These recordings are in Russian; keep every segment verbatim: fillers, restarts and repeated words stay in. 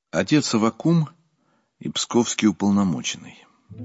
Отец Аввакум и псковский уполномоченный.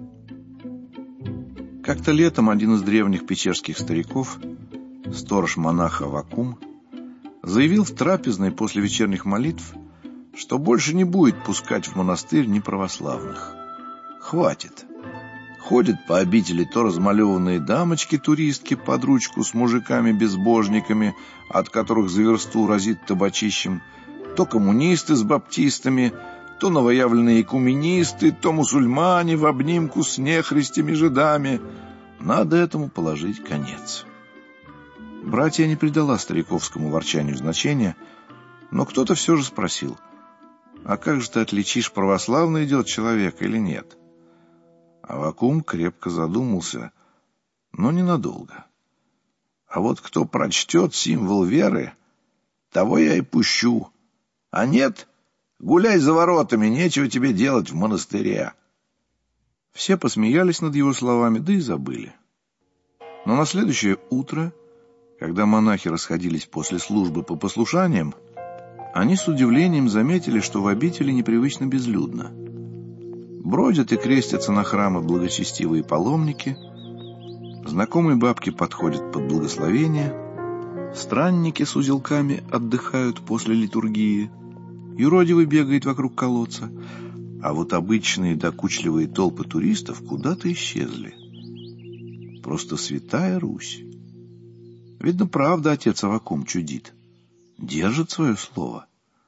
Как-то летом один из древних печерских стариков, сторож-монах Аввакум, заявил в трапезной после вечерних молитв, что больше не будет пускать в монастырь неправославных. Хватит. Ходят по обители то размалеванные дамочки-туристки под ручку с мужиками-безбожниками, от которых за версту разит табачищем, то коммунисты с баптистами, то новоявленные экуменисты, то мусульмане в обнимку с нехристями-жидами. Надо этому положить конец. Братья не придала стариковскому ворчанию значения, но кто-то все же спросил: «А как же ты отличишь, православный идет человек или нет?» Аввакум крепко задумался, но ненадолго. «А вот кто прочтет символ веры, того я и пущу. А нет, гуляй за воротами, нечего тебе делать в монастыре». Все посмеялись над его словами, да и забыли. Но на следующее утро, когда монахи расходились после службы по послушаниям, они с удивлением заметили, что в обители непривычно безлюдно. Бродят и крестятся на храмы благочестивые паломники, знакомые бабки подходят под благословение, странники с узелками отдыхают после литургии, юродивый бегает вокруг колодца, а вот обычные докучливые толпы туристов куда-то исчезли. Просто святая Русь. Видно, правда отец Аввакум чудит. Держит свое слово.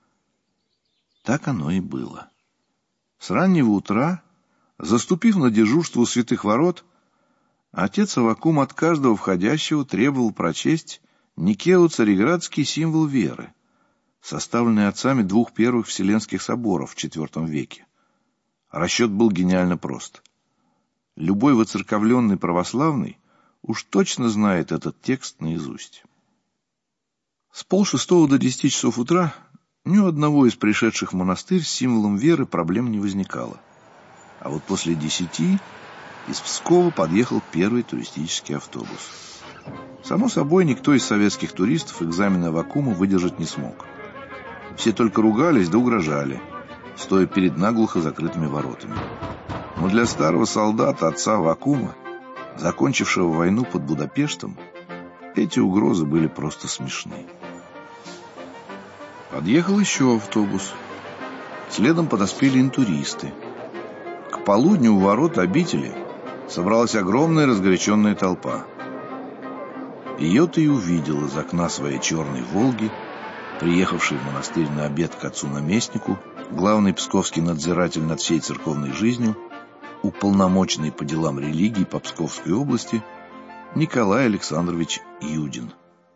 Так оно и было. С раннего утра, заступив на дежурство у святых ворот, отец Аввакум от каждого входящего требовал прочесть Никео-Цареградский символ веры, составленный отцами двух первых Вселенских соборов в четвёртом веке. Расчет был гениально прост. Любой воцерковленный православный уж точно знает этот текст наизусть. С полшестого до десяти часов утра ни у одного из пришедших в монастырь с символом веры проблем не возникало. А вот после десяти из Пскова подъехал первый туристический автобус. Само собой, никто из советских туристов экзамена Аввакума выдержать не смог. Все только ругались да угрожали, стоя перед наглухо закрытыми воротами. Но для старого солдата, отца Аввакума, закончившего войну под Будапештом, эти угрозы были просто смешны. Подъехал еще автобус. Следом подоспели интуристы. К полудню у ворот обители собралась огромная разгоряченная толпа. Ее-то и увидел из окна своей черной «Волги», приехавший в монастырь на обед к отцу-наместнику, главный псковский надзиратель над всей церковной жизнью, уполномоченный по делам религии по Псковской области Николай Александрович Юдин.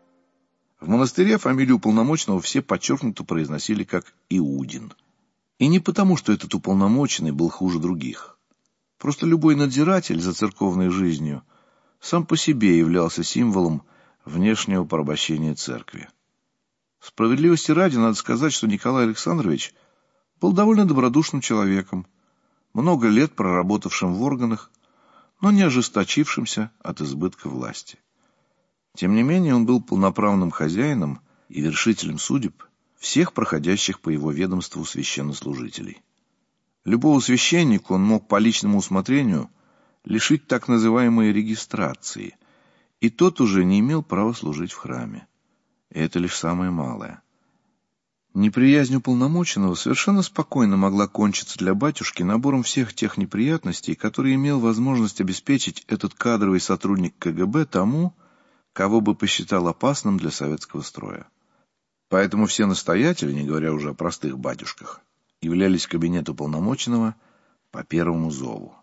В монастыре фамилию уполномоченного все подчеркнуто произносили как Иудин. И не потому, что этот уполномоченный был хуже других. Просто любой надзиратель за церковной жизнью сам по себе являлся символом внешнего порабощения церкви. Справедливости ради надо сказать, что Николай Александрович был довольно добродушным человеком, много лет проработавшим в органах, но не ожесточившимся от избытка власти. Тем не менее, он был полноправным хозяином и вершителем судеб всех проходящих по его ведомству священнослужителей. Любого священника он мог по личному усмотрению лишить так называемой регистрации, и тот уже не имел права служить в храме. И это лишь самое малое. Неприязнь уполномоченного совершенно спокойно могла кончиться для батюшки набором всех тех неприятностей, которые имел возможность обеспечить этот кадровый сотрудник ка гэ бэ тому, кого бы посчитал опасным для советского строя. Поэтому все настоятели, не говоря уже о простых батюшках, являлись в кабинет уполномоченного по первому зову.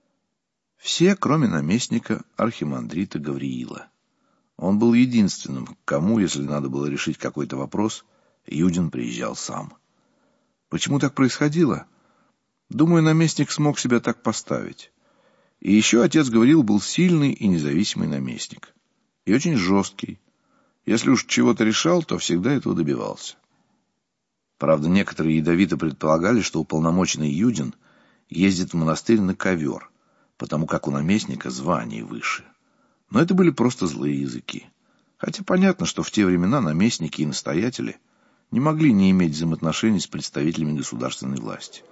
Все, кроме наместника архимандрита Гавриила. Он был единственным, к кому, если надо было решить какой-то вопрос, Юдин приезжал сам. Почему так происходило? Думаю, наместник смог себя так поставить. И еще отец Гавриил был сильный и независимый наместник. И очень жесткий. Если уж чего-то решал, то всегда этого добивался. Правда, некоторые ядовито предполагали, что уполномоченный Юдин ездит в монастырь на ковер, потому как у наместника звание выше. Но это были просто злые языки. Хотя понятно, что в те времена наместники и настоятели не могли не иметь взаимоотношений с представителями государственной власти.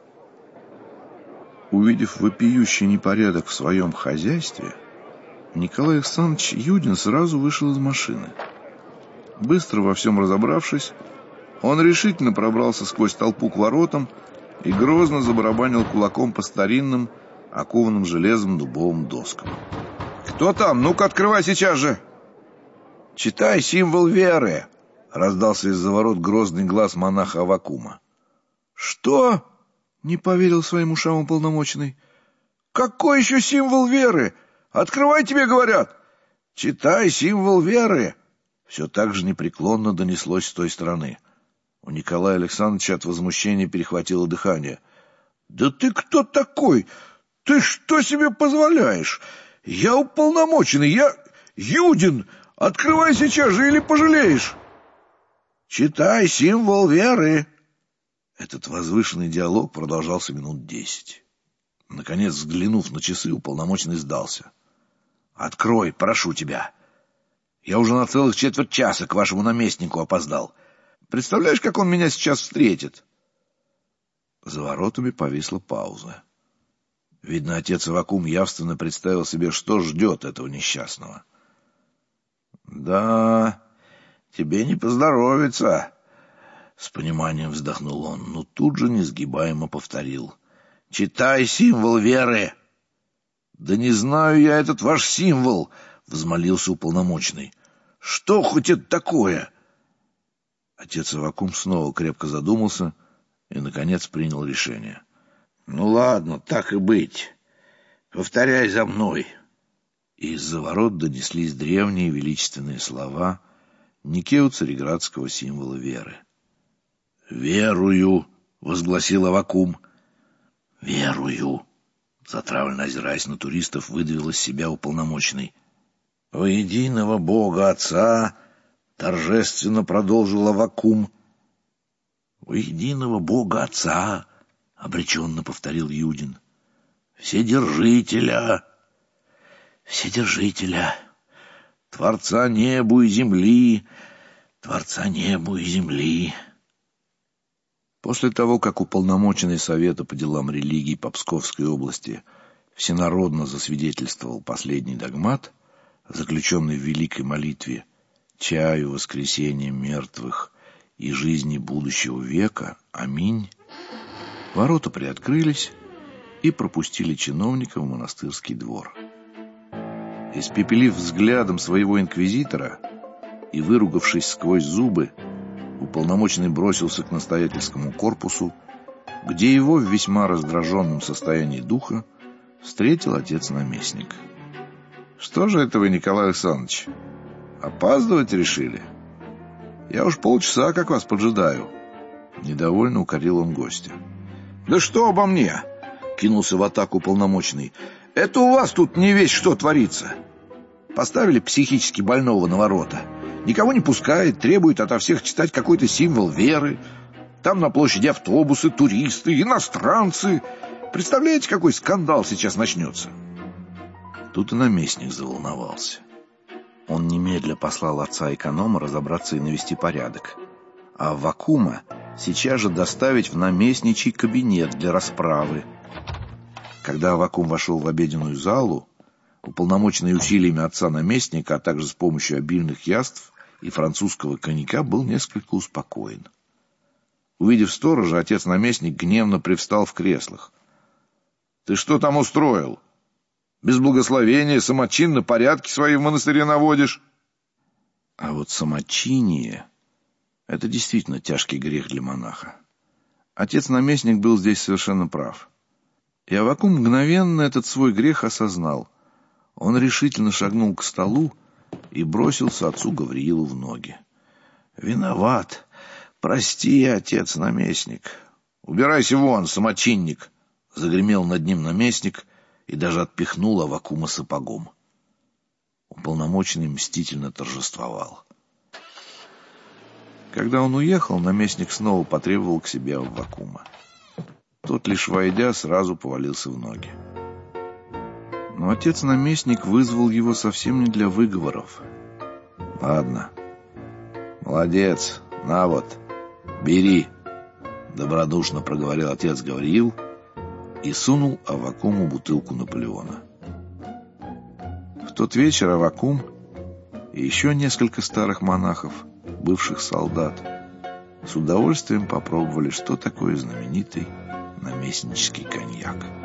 Увидев вопиющий непорядок в своем хозяйстве, Николай Александрович Юдин сразу вышел из машины. Быстро во всем разобравшись, он решительно пробрался сквозь толпу к воротам и грозно забарабанил кулаком по старинным, окованным железом дубовым доскам. «Кто там? Ну-ка, открывай сейчас же!» «Читай символ веры!» — раздался из-за ворот грозный глаз монаха Аввакума. «Что?» — не поверил своим ушам уполномоченный. «Какой еще символ веры? Открывай, тебе говорят!» «Читай символ веры!» Все так же непреклонно донеслось с той стороны. У Николая Александровича от возмущения перехватило дыхание. «Да ты кто такой? Ты что себе позволяешь? Я уполномоченный, я Юдин! Открывай сейчас же или пожалеешь!» «Читай символ веры!» Этот возвышенный диалог продолжался минут десять. Наконец, взглянув на часы, уполномоченный сдался. «Открой, прошу тебя! Я уже на целых четверть часа к вашему наместнику опоздал. Представляешь, как он меня сейчас встретит?» За воротами повисла пауза. Видно, отец Аввакум явственно представил себе, что ждет этого несчастного. «Да, тебе не поздоровится», — с пониманием вздохнул он, но тут же несгибаемо повторил. «Читай символ веры!» «Да не знаю я этот ваш символ», — взмолился уполномоченный. «Что хоть это такое?» Отец Аввакум снова крепко задумался и, наконец, принял решение. «Ну ладно, так и быть. Повторяй за мной». И из-за ворот донеслись древние величественные слова Никею цареградского символа веры. «Верую», — возгласил Аввакум. «Верую», — затравленно озираясь на туристов, выдавил из себя уполномоченный. «Во единого Бога Отца», — торжественно продолжил Аввакум. «Во единого Бога Отца», — обреченно повторил Юдин. «Вседержителя, Вседержителя, Творца небу и земли, Творца небу и земли». После того, как уполномоченный Совета по делам религий по Псковской области всенародно засвидетельствовал последний догмат, заключенный в великой молитве «Чаю воскресения мертвых и жизни будущего века, аминь», ворота приоткрылись и пропустили чиновника в монастырский двор. Испепелив взглядом своего инквизитора и выругавшись сквозь зубы, уполномоченный бросился к настоятельскому корпусу, где его в весьма раздраженном состоянии духа встретил отец-наместник. «Что же это вы, Николай Александрович, опаздывать решили? Я уж полчаса как вас поджидаю». Недовольно укорил он гостя. «Да что обо мне?» — кинулся в атаку уполномоченный. «Это у вас тут не весь что творится. Поставили психически больного на ворота. Никого не пускает, требует ото всех читать какой-то символ веры. Там на площади автобусы, туристы, иностранцы. Представляете, какой скандал сейчас начнется?» Тут и наместник заволновался. Он немедля послал отца-эконома разобраться и навести порядок, а Аввакума сейчас же доставить в наместничий кабинет для расправы. Когда Аввакум вошел в обеденную залу, уполномоченный усилиями отца-наместника, а также с помощью обильных яств и французского коньяка, был несколько успокоен. Увидев сторожа, отец-наместник гневно привстал в креслах. «Ты что там устроил? Без благословения, самочинно порядки свои в монастыре наводишь?» А вот самочиние — это действительно тяжкий грех для монаха. Отец-наместник был здесь совершенно прав. И Аввакум мгновенно этот свой грех осознал. Он решительно шагнул к столу и бросился отцу Гавриилу в ноги. «Виноват. Прости, отец-наместник». «Убирайся вон, самочинник!» — загремел над ним наместник и даже отпихнул Аввакума сапогом. Уполномоченный мстительно торжествовал. Когда он уехал, наместник снова потребовал к себе Аввакума. Тот, лишь войдя, сразу повалился в ноги. Но отец-наместник вызвал его совсем не для выговоров. «Ладно, молодец, на вот, «Бери», — добродушно проговорил отец Гавриил и сунул Аввакуму бутылку Наполеона. В тот вечер Аввакум и еще несколько старых монахов, бывших солдат, с удовольствием попробовали, что такое знаменитый наместнический коньяк.